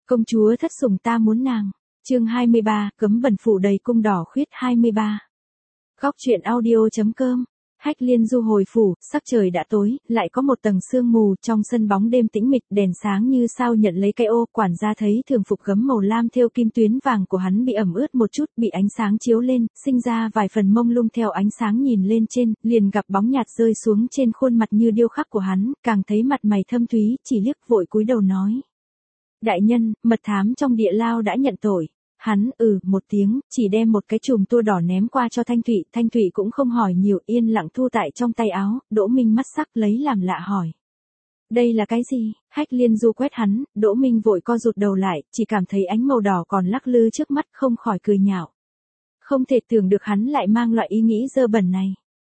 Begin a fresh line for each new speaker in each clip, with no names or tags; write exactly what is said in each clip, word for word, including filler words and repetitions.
Công chúa thất sủng ta muốn nàng. Chương hai mươi ba, cấm bẩn phủ đầy cung đỏ khuyết hai mươi ba. Góc truyện audio.com. Hách Liên Du hồi phủ, sắc trời đã tối, lại có một tầng sương mù, trong sân bóng đêm tĩnh mịch, đèn sáng như sao nhận lấy cái ô, quản gia thấy thường phục gấm màu lam thêu kim tuyến vàng của hắn bị ẩm ướt một chút, bị ánh sáng chiếu lên, sinh ra vài phần mông lung theo ánh sáng nhìn lên trên, liền gặp bóng nhạt rơi xuống trên khuôn mặt như điêu khắc của hắn, càng thấy mặt mày thâm thúy, chỉ liếc vội cúi đầu nói: "Đại nhân, mật thám trong địa lao đã nhận tội." Hắn ừ một tiếng, chỉ đem một cái chùm tua đỏ ném qua cho Thanh Thụy, Thanh Thụy cũng không hỏi nhiều, yên lặng thu tại trong tay áo. Đỗ Minh mắt sắc lấy làm lạ hỏi: "Đây là cái gì?" Hách Liên Du quét hắn, Đỗ Minh vội co rụt đầu lại, chỉ cảm thấy ánh màu đỏ còn lắc lư trước mắt, không khỏi cười nhạo. Không thể tưởng được hắn lại mang loại ý nghĩ dơ bẩn này.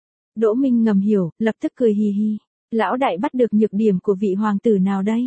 Đỗ Minh ngầm hiểu, lập tức cười hì hì: "Lão đại bắt được nhược điểm của vị hoàng tử nào đây?"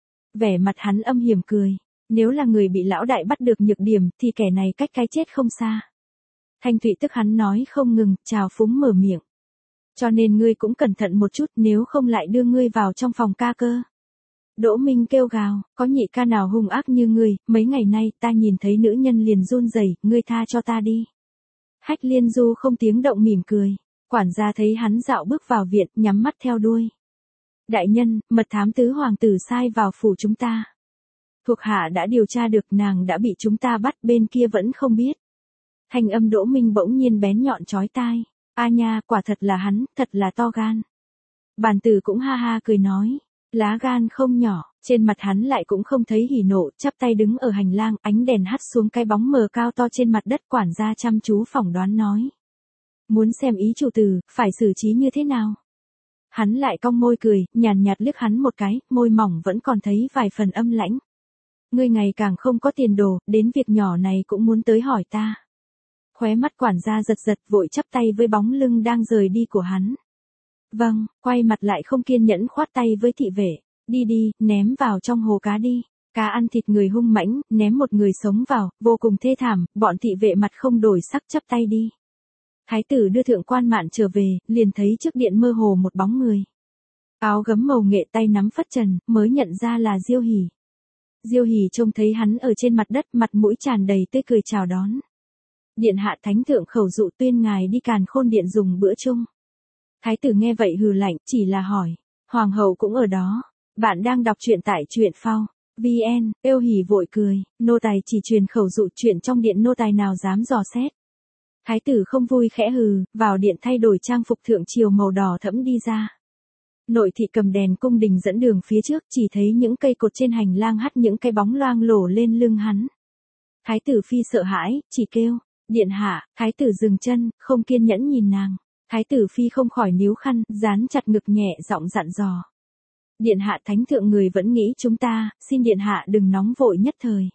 Vẻ mặt hắn âm hiểm cười: "Nếu là người bị lão đại bắt được nhược điểm, thì kẻ này cách cái chết không xa." Thanh Thụy tức hắn nói không ngừng, trào phúng mở miệng: "Cho nên ngươi cũng cẩn thận một chút, nếu không lại đưa ngươi vào trong phòng ca cơ." Đỗ Minh kêu gào: "Có nhị ca nào hung ác như ngươi, mấy ngày nay ta nhìn thấy nữ nhân liền run rẩy, ngươi tha cho ta đi." Hách Liên Du không tiếng động mỉm cười. Quản gia thấy hắn dạo bước vào viện, nhắm mắt theo đuôi: "Đại nhân, mật thám tứ hoàng tử sai vào phủ chúng ta. Thuộc hạ đã điều tra được, nàng đã bị chúng ta bắt, bên kia vẫn không biết." Thanh âm Đỗ Minh bỗng nhiên bén nhọn chói tai. A nha, quả thật là hắn, thật là to gan. Bàn tử cũng ha ha cười nói: "Lá gan không nhỏ." Trên mặt hắn lại cũng không thấy hỉ nộ, chắp tay đứng ở hành lang, ánh đèn hắt xuống cái bóng mờ cao to trên mặt đất. Quản gia chăm chú phỏng đoán nói: "Muốn xem ý chủ tử, phải xử trí như thế nào?" Hắn lại cong môi cười, nhàn nhạt liếc hắn một cái, môi mỏng vẫn còn thấy vài phần âm lãnh. "Ngươi ngày càng không có tiền đồ, đến việc nhỏ này cũng muốn tới hỏi ta." Khóe mắt quản gia giật giật, vội chắp tay với bóng lưng đang rời đi của hắn. "Vâng." Quay mặt lại không kiên nhẫn khoát tay với thị vệ: "Đi đi, ném vào trong hồ cá đi." Cá ăn thịt người hung mãnh, ném một người sống vào, vô cùng thê thảm. Bọn thị vệ mặt không đổi sắc chắp tay đi. Thái tử đưa thượng quan mạn trở về, liền thấy trước điện mơ hồ một bóng người. Áo gấm màu nghệ, tay nắm phất trần, mới nhận ra là Diêu Hỉ. Diêu Hỉ trông thấy hắn ở trên mặt đất, mặt mũi tràn đầy tươi cười chào đón. "Điện hạ thánh thượng khẩu dụ tuyên ngài đi Càn Khôn điện dùng bữa chung." Thái tử nghe vậy hừ lạnh, chỉ là hỏi: "Hoàng hậu cũng ở đó?" Bạn đang đọc truyện tại truyện phao vn. Diêu Hỉ vội cười: "Nô tài chỉ truyền khẩu dụ, chuyện trong điện nô tài nào dám dò xét." Thái tử không vui khẽ hừ, vào điện thay đổi trang phục thượng triều màu đỏ thẫm đi ra. Nội thị cầm đèn cung đình dẫn đường phía trước, chỉ thấy những cây cột trên hành lang hắt những cái bóng loang lổ lên lưng hắn. Thái tử phi sợ hãi, chỉ kêu: "Điện hạ." Thái tử dừng chân, không kiên nhẫn nhìn nàng. Thái tử phi không khỏi níu khăn, dán chặt ngực, nhẹ giọng dặn dò: "Điện hạ thánh thượng người vẫn nghĩ chúng ta, xin điện hạ đừng nóng vội nhất thời."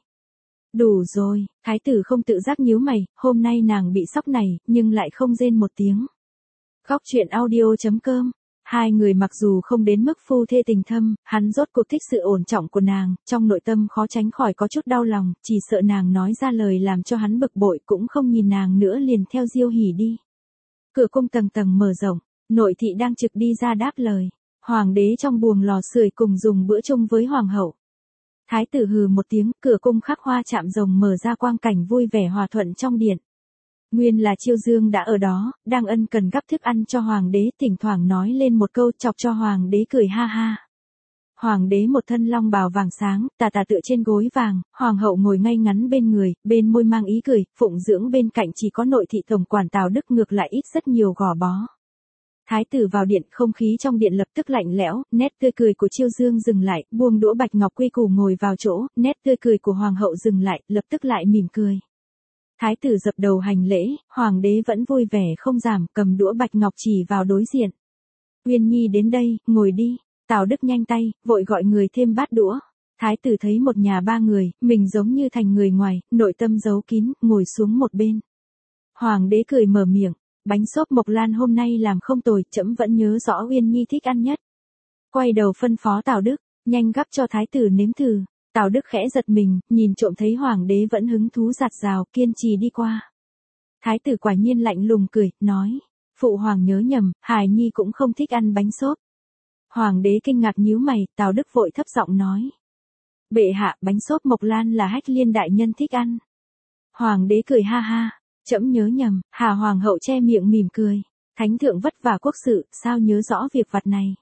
"Đủ rồi." Thái tử không tự giác nhíu mày, hôm nay nàng bị sốc này, nhưng lại không rên một tiếng. Góc truyện audio.com. Hai người mặc dù không đến mức phu thê tình thâm, hắn rốt cuộc thích sự ổn trọng của nàng, trong nội tâm khó tránh khỏi có chút đau lòng, chỉ sợ nàng nói ra lời làm cho hắn bực bội, cũng không nhìn nàng nữa liền theo Diêu Hỉ đi. Cửa cung tầng tầng mở rộng, nội thị đang trực đi ra đáp lời. Hoàng đế trong buồng lò sưởi cùng dùng bữa chung với hoàng hậu. Thái tử hừ một tiếng, cửa cung khắc hoa chạm rồng mở ra, quang cảnh vui vẻ hòa thuận trong điện. Nguyên là Chiêu Dương đã ở đó, đang ân cần gắp thức ăn cho hoàng đế, thỉnh thoảng nói lên một câu chọc cho hoàng đế cười ha ha. Hoàng đế một thân long bào vàng sáng, tà tà tựa trên gối vàng, hoàng hậu ngồi ngay ngắn bên người, bên môi mang ý cười, phụng dưỡng bên cạnh chỉ có nội thị tổng quản Tào Đức, ngược lại ít rất nhiều gò bó. Thái tử vào điện, không khí trong điện lập tức lạnh lẽo, nét tươi cười của Chiêu Dương dừng lại, buông đũa bạch ngọc quy củ ngồi vào chỗ, nét tươi cười của hoàng hậu dừng lại, lập tức lại mỉm cười. Thái tử dập đầu hành lễ, hoàng đế vẫn vui vẻ không giảm, cầm đũa bạch ngọc chỉ vào đối diện. "Uyên Nhi đến đây, ngồi đi." Tào Đức nhanh tay, vội gọi người thêm bát đũa. Thái tử thấy một nhà ba người, mình giống như thành người ngoài, nội tâm giấu kín, ngồi xuống một bên. Hoàng đế cười mở miệng: "Bánh xốp Mộc Lan hôm nay làm không tồi, trẫm vẫn nhớ rõ Uyên Nhi thích ăn nhất." Quay đầu phân phó Tào Đức: "Nhanh gắp cho thái tử nếm thử." Tào Đức khẽ giật mình, nhìn trộm thấy hoàng đế vẫn hứng thú rạt rào, kiên trì đi qua. Thái tử quả nhiên lạnh lùng cười, nói: "Phụ hoàng nhớ nhầm, hài nhi cũng không thích ăn bánh xốp." Hoàng đế kinh ngạc nhíu mày, Tào Đức vội thấp giọng nói: Bệ hạ, bánh xốp Mộc Lan là Hách Liên đại nhân thích ăn. Hoàng đế cười ha ha, trẫm nhớ nhầm. Hà hoàng hậu che miệng mỉm cười. Thánh thượng vất vả quốc sự, sao nhớ rõ việc vặt này.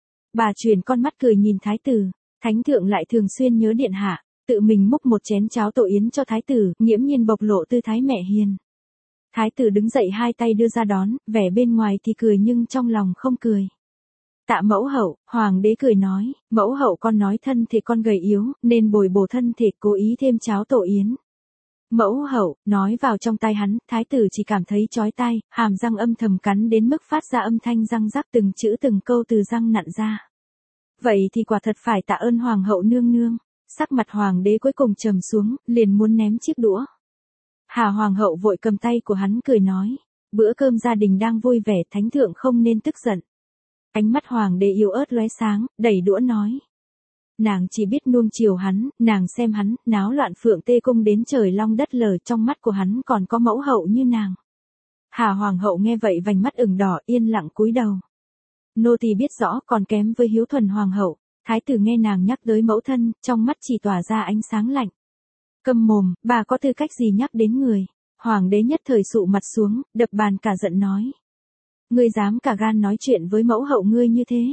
Bà chuyển con mắt cười nhìn thái tử. Thánh thượng lại thường xuyên nhớ điện hạ, tự mình múc một chén cháo tổ yến cho thái tử, nghiễm nhiên bộc lộ tư thái mẹ hiền. Thái tử đứng dậy hai tay đưa ra đón, vẻ bên ngoài thì cười nhưng trong lòng không cười. Tạ mẫu hậu, hoàng đế cười nói, mẫu hậu con nói thân thể con gầy yếu, nên bồi bổ thân thể cố ý thêm cháo tổ yến. Mẫu hậu, nói vào trong tai hắn, thái tử chỉ cảm thấy chói tai, hàm răng âm thầm cắn đến mức phát ra âm thanh răng rắc từng chữ từng câu từ răng nặn ra. Vậy thì quả thật phải tạ ơn hoàng hậu nương nương. Sắc mặt hoàng đế cuối cùng trầm xuống, liền muốn ném chiếc đũa. Hà hoàng hậu vội cầm tay của hắn cười nói, bữa cơm gia đình đang vui vẻ, thánh thượng không nên tức giận. Ánh mắt hoàng đế yếu ớt lóe sáng, đẩy đũa nói. Nàng chỉ biết nuông chiều hắn, nàng xem hắn, náo loạn phượng tê cung đến trời long đất lở, trong mắt của hắn còn có mẫu hậu như nàng. Hà hoàng hậu nghe vậy vành mắt ửng đỏ, yên lặng cúi đầu. Nô tỳ biết rõ, còn kém với hiếu thuần hoàng hậu. Thái tử nghe nàng nhắc tới mẫu thân, trong mắt chỉ tỏa ra ánh sáng lạnh. Câm mồm, bà có tư cách gì nhắc đến người. Hoàng đế nhất thời sụ mặt xuống, đập bàn cả giận nói. Ngươi dám cả gan nói chuyện với mẫu hậu ngươi như thế.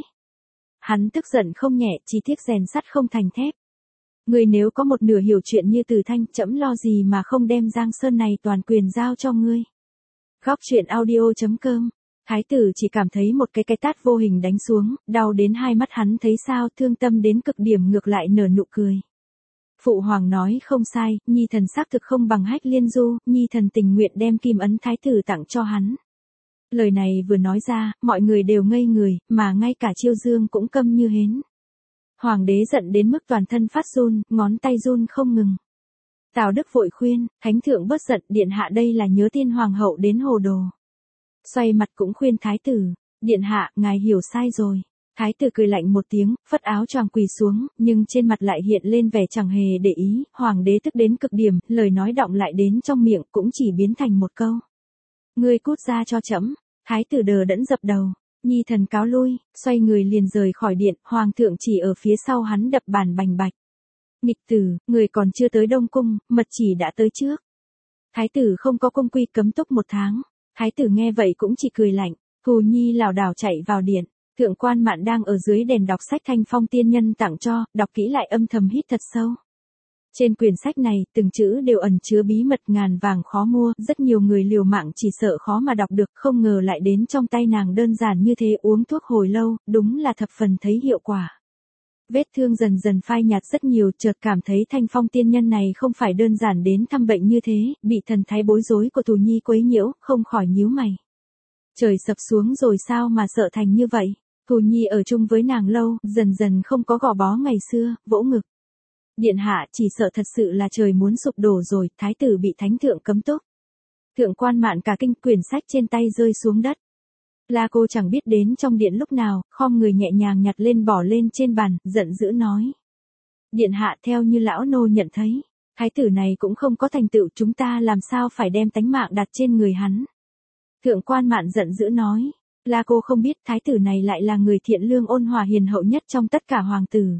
Hắn tức giận không nhẹ, chỉ tiếc rèn sắt không thành thép. Ngươi nếu có một nửa hiểu chuyện như Từ Thanh, trẫm lo gì mà không đem Giang Sơn này toàn quyền giao cho ngươi. Góc truyện audio chấm com. Thái tử chỉ cảm thấy một cái cái tát vô hình đánh xuống, đau đến hai mắt hắn thấy sao, thương tâm đến cực điểm ngược lại nở nụ cười. Phụ hoàng nói không sai, nhi thần xác thực không bằng Hách Liên Du, nhi thần tình nguyện đem kim ấn thái tử tặng cho hắn. Lời này vừa nói ra, mọi người đều ngây người, mà ngay cả Chiêu Dương cũng câm như hến. Hoàng đế giận đến mức toàn thân phát run, ngón tay run không ngừng. Tào Đức vội khuyên, thánh thượng bớt giận, điện hạ đây là nhớ tin hoàng hậu đến hồ đồ. Xoay mặt cũng khuyên thái tử, điện hạ, ngài hiểu sai rồi. Thái tử cười lạnh một tiếng, phất áo choàng quỳ xuống, nhưng trên mặt lại hiện lên vẻ chẳng hề để ý, hoàng đế tức đến cực điểm, lời nói đọng lại đến trong miệng cũng chỉ biến thành một câu. Ngươi cút ra cho trẫm. Thái tử đờ đẫn dập đầu, nhi thần cáo lui, xoay người liền rời khỏi điện, hoàng thượng chỉ ở phía sau hắn đập bàn bành bạch. Nghịch tử, người còn chưa tới Đông Cung, mật chỉ đã tới trước. Thái tử không có cung quy cấm túc một tháng. Thái tử nghe vậy cũng chỉ cười lạnh, Thù Nhi lảo đảo chạy vào điện, thượng quan Mạn đang ở dưới đèn đọc sách Thanh Phong tiên nhân tặng cho, đọc kỹ lại âm thầm hít thật sâu. Trên quyển sách này, từng chữ đều ẩn chứa bí mật ngàn vàng khó mua, rất nhiều người liều mạng chỉ sợ khó mà đọc được, không ngờ lại đến trong tay nàng đơn giản như thế, uống thuốc hồi lâu, đúng là thập phần thấy hiệu quả. Vết thương dần dần phai nhạt rất nhiều, chợt cảm thấy Thanh Phong tiên nhân này không phải đơn giản đến thăm bệnh như thế, bị thần thái bối rối của Thù Nhi quấy nhiễu, không khỏi nhíu mày. Trời sập xuống rồi sao mà sợ thành như vậy? Thù Nhi ở chung với nàng lâu, dần dần không có gò bó ngày xưa, vỗ ngực. Điện hạ, chỉ sợ thật sự là trời muốn sụp đổ rồi, thái tử bị thánh thượng cấm túc. Thượng quan Mạn cả kinh, quyển sách trên tay rơi xuống đất. La cô chẳng biết đến trong điện lúc nào, khom người nhẹ nhàng nhặt lên bỏ lên trên bàn, giận dữ nói. Điện hạ, theo như lão nô nhận thấy, thái tử này cũng không có thành tựu, chúng ta làm sao phải đem tánh mạng đặt trên người hắn. Thượng quan Mạn giận dữ nói. La cô không biết thái tử này lại là người thiện lương ôn hòa hiền hậu nhất trong tất cả hoàng tử.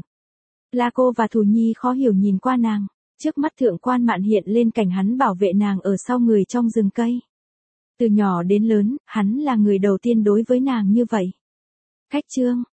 La cô và Thù Nhi khó hiểu nhìn qua nàng, trước mắt thượng quan Mạn hiện lên cảnh hắn bảo vệ nàng ở sau người trong rừng cây. Từ nhỏ đến lớn, hắn là người đầu tiên đối với nàng như vậy. Khách chương,